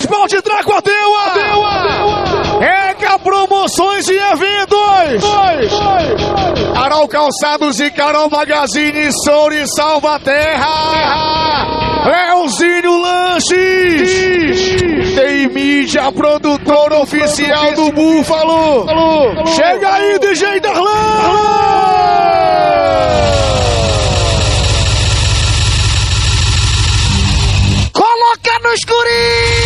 Municipal de Tracuateua. Ega Promoções e Eventos. Carol Calçados e Carol Magazine, Souri Salvaterra. Leozinho Lanches. Tem mídia, produtor oficial do Búfalo. Chega aí, DJ Darlan. Coloca no escurinho.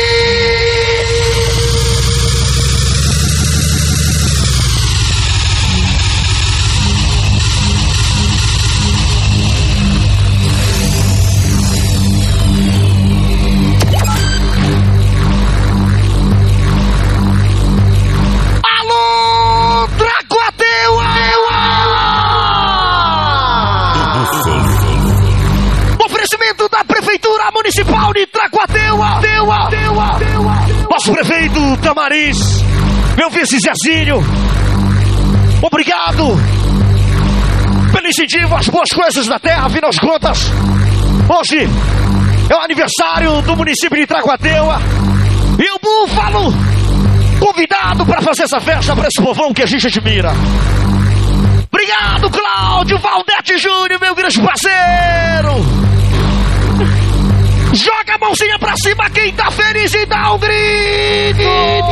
Alô, Tracuateua! Oferecimento da Prefeitura Municipal de Tracuateua. Nosso prefeito Tamariz, meu vice Zezinho, obrigado pelo incentivo às boas coisas da terra. Afinal de contas, hoje é o aniversário do município de Tracuateua e o Búfalo convidado para fazer essa festa para esse povão que a gente admira. Obrigado, Cláudio Valdete Júnior, meu grande parceiro. Joga a mãozinha pra cima quem tá feliz e dá um grito.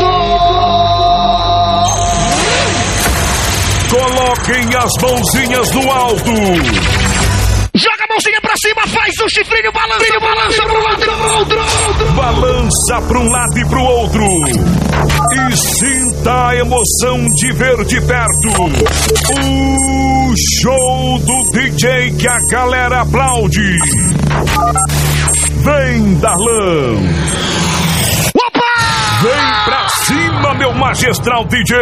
Coloquem as mãozinhas no alto. Joga a mãozinha pra cima, faz o chifrinho, balança pro lado e pro outro. Balança pra um lado e pro outro. E sinta a emoção de ver de perto o show do DJ que a galera aplaude. Vem, Darlan. Opa! Vem pra cima, meu magistral DJ.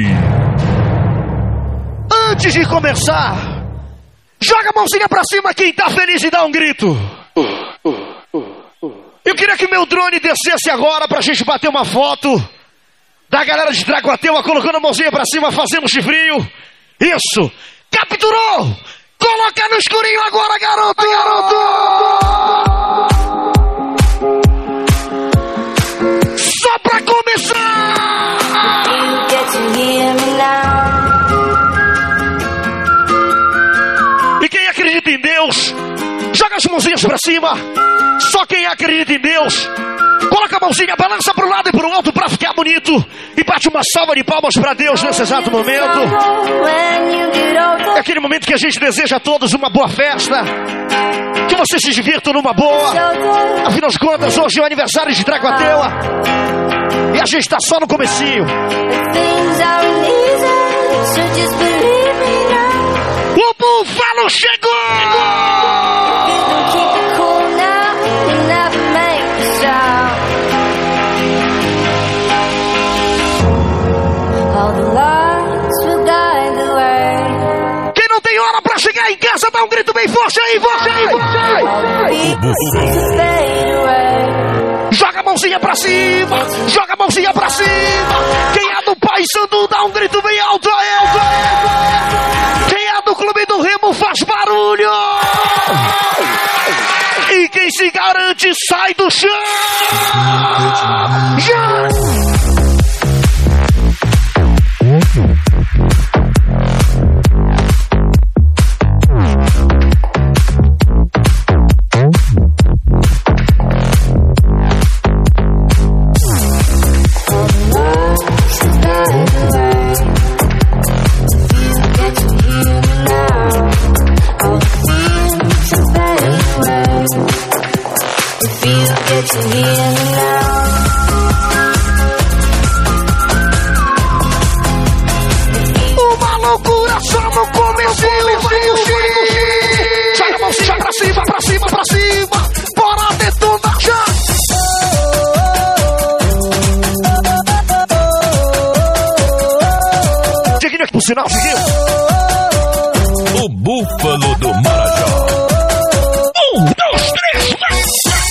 Antes de começar, joga a mãozinha pra cima quem tá feliz e dá um grito. Eu queria que meu drone descesse agora pra gente bater uma foto da galera de Tracuateua colocando a mãozinha pra cima, fazendo chifrinho. Isso! Capturou! Coloca no escurinho agora, garoto! Só pra começar! E quem acredita em Deus, joga as mãozinhas pra cima. Só quem acredita em Deus, coloca a mãozinha, balança pro lado e pro outro pra ficar bonito. E bate uma salva de palmas pra Deus nesse exato momento. É aquele momento que a gente deseja a todos uma boa festa, que vocês se divirtam numa boa. Afinal de contas, hoje é o aniversário de Tracuateua e a gente tá só no comecinho. O Búfalo chegou! Quem não tem hora pra chegar em casa, dá um grito bem forte aí, forte. Joga a mãozinha pra cima, joga a mãozinha pra cima. Quem é do Paysandu, dá um grito bem alto aí. Quem é do Clube do Remo, faz barulho. E quem se garante, sai do chão. Uma loucura só no começo. Joga a mãozinha pra cima. Bora detonar já. Diguinho aqui pro sinal, Diguinho. O Búfalo do Marajó. 1, 2, 3, vai.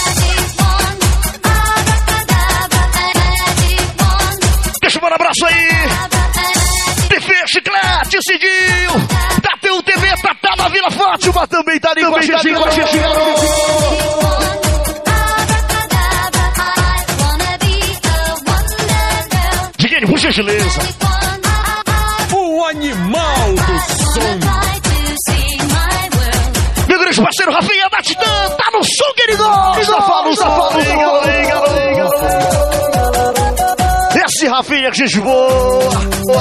Deixa eu mandar um abraço aí. TV Chiclete, Cidinho. Da TU TV, Tatá na Vila Fátima. Também tá ali com a gente. gentileza. O animal do som. Meu grande parceiro Rafinha da Titã, tá no som que ele gosta. Safado. Esse Rafinha, que gente boa.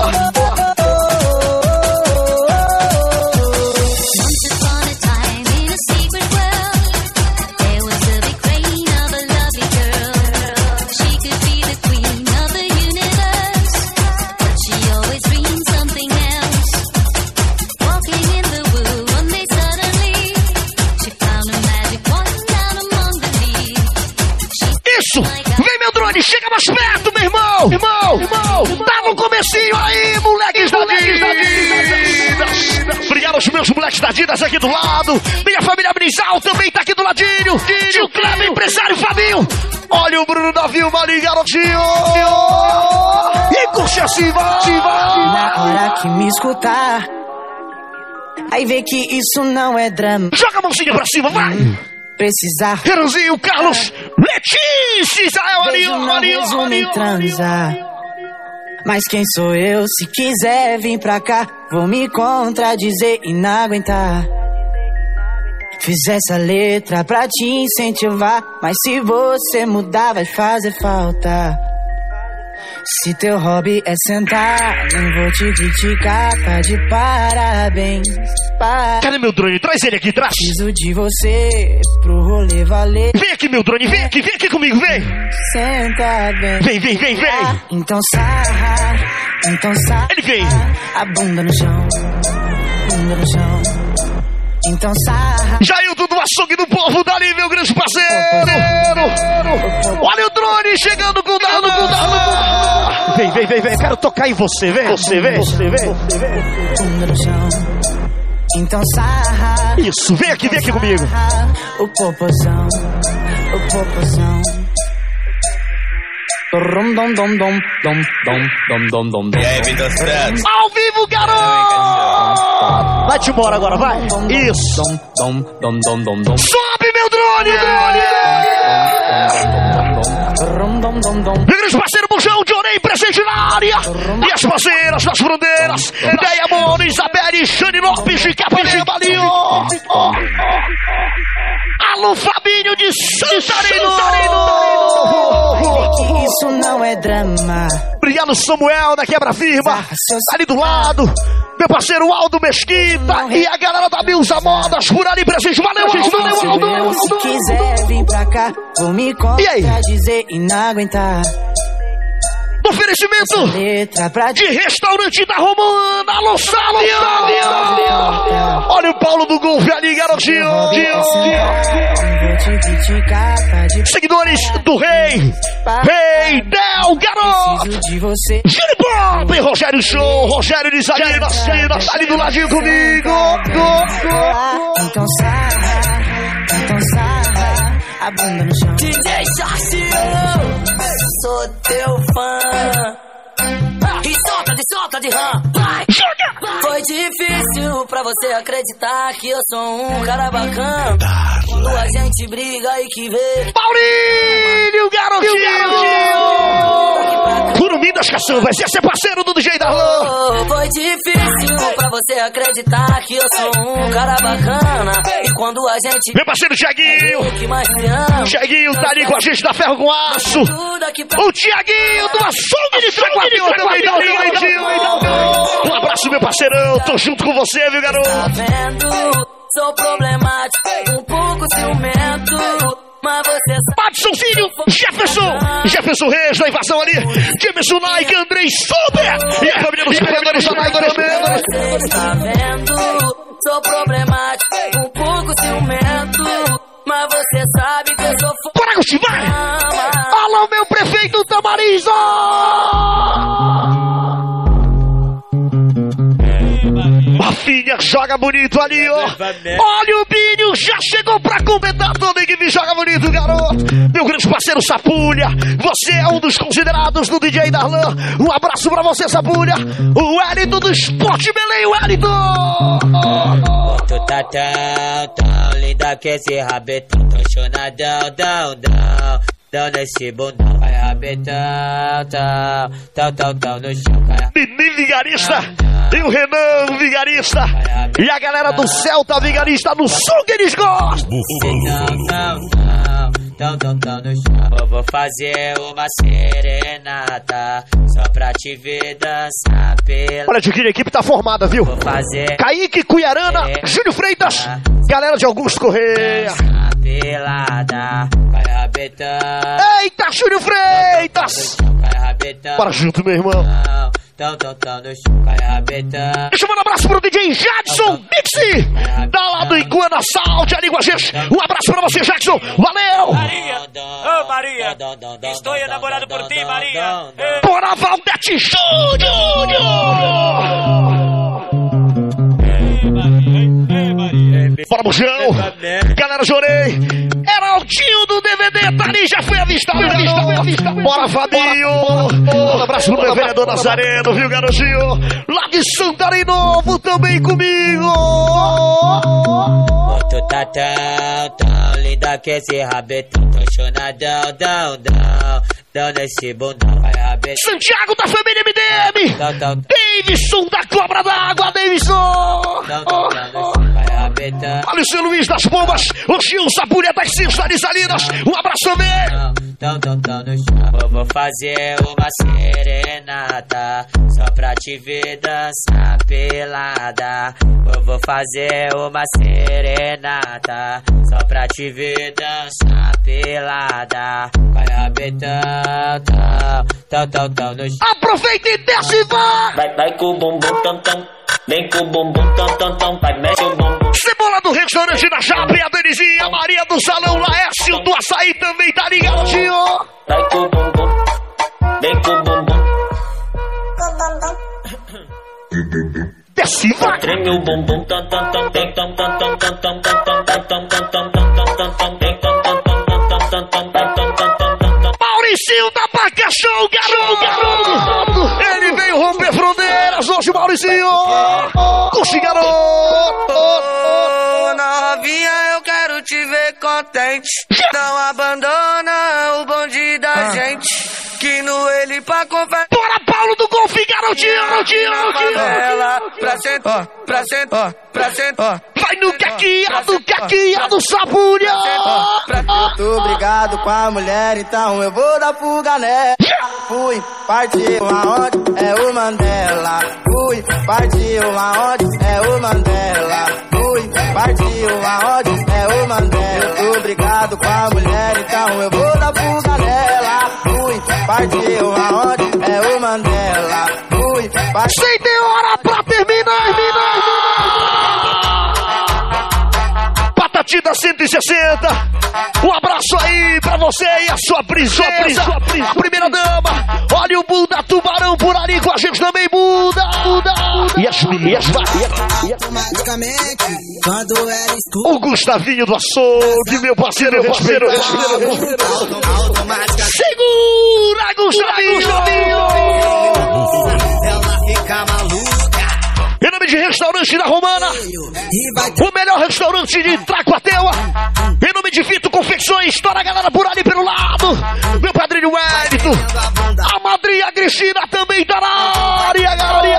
Vem, meu drone, chega mais perto, meu irmão. Tá no comecinho aí, moleques da Adidas. Obrigado aos meus moleques da Adidas aqui do lado. Minha família Brizal também tá aqui do ladinho. Tio Cleber, empresário Fabinho. Olha o Bruno da Vilma ali, garotinho. E curte assim, vai. Na hora que me escutar, aí vê que isso não é drama. Joga a mãozinha pra cima, vai. Precisar. Renanzinho, Carlos, Letícia, Israel, ali. Transar. Mas quem sou eu? Se quiser vir pra cá, vou me contradizer e não aguentar. Fiz essa letra pra te incentivar, mas se você mudar vai fazer falta. Se teu hobby é sentar, nem vou te criticar, tá de parabéns. Cadê meu drone? Traz ele aqui, traz. Preciso de você pro rolê valer. Vem aqui, meu drone, vem aqui comigo, vem. Senta bem. Vem. Então sarra. Ele vem. A bunda no chão. Então sarra. Jailton do açougue do povo, dali, meu grande parceiro. Olha o drone chegando com dano. Vem, quero tocar em você, vem. Bunda no chão. Então sarra. Isso, vem aqui comigo. O popozão. E aí, Vitor Santos? Ao vivo, garoto! Vai-te embora agora, vai. Isso. Sobe, meu drone! Meu grande parceiro Bujão de Orei, presente na área. E as parceiras das fronteiras. Deia Mona, Isabelle, Xane Lopes de Capanema ali, ó. Alô, Fabinho de Santareno. Isso não é drama. Obrigado, Samuel da Quebra Firma. Ali do lado. Meu parceiro Aldo Mesquita e a galera da Milza Modas por ali presente. Valeu, Aldo. Se quiser vir pra cá, vou me contradizer e não aguentar. Oferecimento de restaurante da Romana. Alô, Salo. Olha o Paulo do Golfe ali, garotinho. Seguidores do Rei Del Garoto. Gini Pop, Rogério Show, Rogério de Salinas, ali do ladinho comigo. Então sarra, a bunda no chão. DJ Jorge, sou teu fã. E solta de rã. Foi difícil pra você acreditar que eu sou um cara bacana. Quando a gente briga e que vê Maurílio, garotinho! Curumim das Caçambas, ia ser parceiro do DJ Darlan. Foi difícil pra você acreditar que eu sou um cara bacana. E quando a gente... Meu parceiro Thiaguinho. Thiaguinho tá ali com a gente da Ferro com Aço. O Thiaguinho do açougue de Traguapinho também tá ali. Um abraço, meu parceirão. Tô junto com você, viu, garoto? Tá vendo? Sou problemático, um pouco ciumento. Mas você Madisonzinho, Jefferson Reis da invasão ali, Jameson Nike, Andrei Super e a família dos perdedores da Nike. Você tá vendo? Sou problemático, um pouco ciumento. Mas você sabe que eu sou Bora, Gusti, vai! Alô, meu prefeito Tamariza! Rafinha joga bonito ali, ó. Olha o Binho, já chegou pra comentar toda a equipe. Joga bonito, garoto. Meu grande parceiro Sapulha, você é um dos considerados do DJ Darlan. Um abraço pra você, Sapulha. O Wellington do Esporte Belém, Wellington. Tu tá tão linda que esse rabetão, tão chonadão, dando esse bundão. Vai rabetão, tão no chão. Menino Vigarista e o Renan Vigarista e a galera do Celta Vigarista no som que eles gostam. Tão no chão. Eu vou fazer uma serenata só pra te ver dançar pela. Olha, Tiquinho, a equipe tá formada, viu? Vou fazer Kaique, Cuiarana, Júlio Freitas, galera de Augusto Correia. Pelada, vai rabetão. Eita, Júlio Freitas! Vai rabetão. Bora junto, meu irmão. Tão no chão. Vai rabetão. Deixa eu mandar um abraço pro DJ Jadson Mixi, da lá do Iguana Saúde, ali com a gente. Um abraço pra você, Jackson. Valeu! Maria, ô Maria, estou enamorado por ti, Maria. Bora, Valdete Júnior! Bora, Bujão! Galera, chorei! Heraldinho do DVD, tá ali, já foi avistado! Bora, Fabinho! Um abraço pro meu vereador Nazareno, viu, garotinho? Lá de Santarém Novo, também comigo! Tu tá tão linda que esse rabetão. Tô chonadão, dão nesse bundão. Vai rabetão. Santiago da família MDM! Davidson da Cobra d'Água, Davidson! Vai rabetão. Alisson Luiz das Bombas, o Gil Sapulha das Cistas Salinas, um abraço também! Tão no chão. Eu vou fazer uma serenata só pra te ver dançar pelada. Eu vou fazer uma serenata só pra te ver dançar pelada. Vai rabetão, tão no chão. Aproveita e desce e vai! Vai com o bumbum tam. Vem com o bumbum tam. Vai, mexe o bumbum. Cebola do restaurante da Chape, a Denizinha, a Maria do Salão, Laércio do Açaí também tá ligado, tio. Vai com o bumbum. Vem com o bumbum. Desce e vai! Treme o bumbum tam. Mauricinho da Pacação, garoto! Ele veio romper fronteiras hoje, Mauricinho! Curte, garoto! Novinha, eu quero te ver contente. Não abandona o bonde da gente. Que no ele pra conversa. Bora, Paulo do Golfe, garotinho! Ela pra sentar. Vai no caqueado, Sapulha! Eu tô brigado com a mulher, então eu vou dar fuga nela. Fui, partiu aonde é o Mandela. Fui, partiu aonde é o Mandela. Fui, partiu aonde é o Mandela. Eu tô brigado com a mulher, então eu vou dar fuga nela. Fui, partiu aonde é o Mandela. Fui, partiu. Sem ter hora pra terminar! Patatina 160, um abraço aí pra você e a sua princesa, a primeira dama. Olha o Buda Tubarão por ali com a gente também, Buda. E as meninas, Automaticamente, quando ela escuta. o Gustavinho do Açougue, meu parceiro. Segura, Gustavinho. Ela fica maluca. Em nome de Restaurante da Romana, o melhor restaurante de Tracuateua. Em nome de Vito Confecções, toda a galera por ali pelo lado. Meu padrinho Wellington, a madrinha Cristina também tá na área,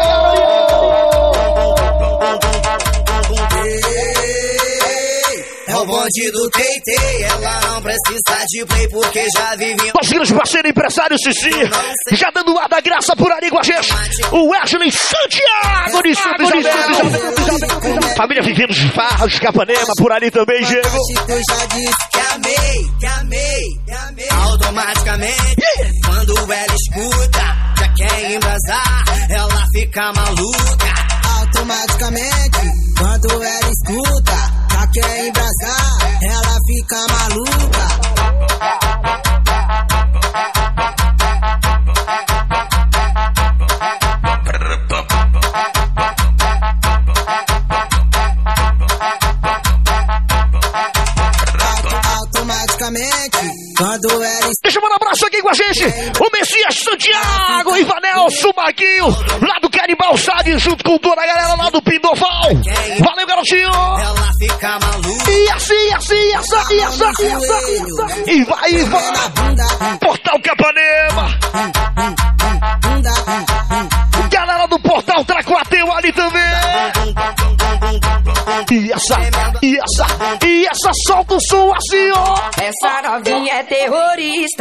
É o bonde do Teitei, ela não precisa de play porque já vive. Nosso grande parceiro empresário Cici, já dando ar da graça por ali com a gente. O Wesley Santiago de Santa Isabel. Família Vivemos de Farras, Capanema, por ali também, Diego. Eu já disse que amei. Automaticamente, quando ela escuta, já quer embrasar, ela fica maluca. Automaticamente, quando ela escuta, já quer embrasar, ela fica maluca. Automaticamente, quando ela... Deixa eu mandar um abraço aqui com a gente. O Messias Santiago, Ivanelson, Marquinho, lá do Caribe. de Balsade junto com toda a galera lá do Pindoval. Valeu, garotinho. Ela fica maluca. E assim. E vai. Portal Capanema. Galera do Portal Tracuateu ali também. E essa solta o som assim, ó. Essa novinha é terrorista.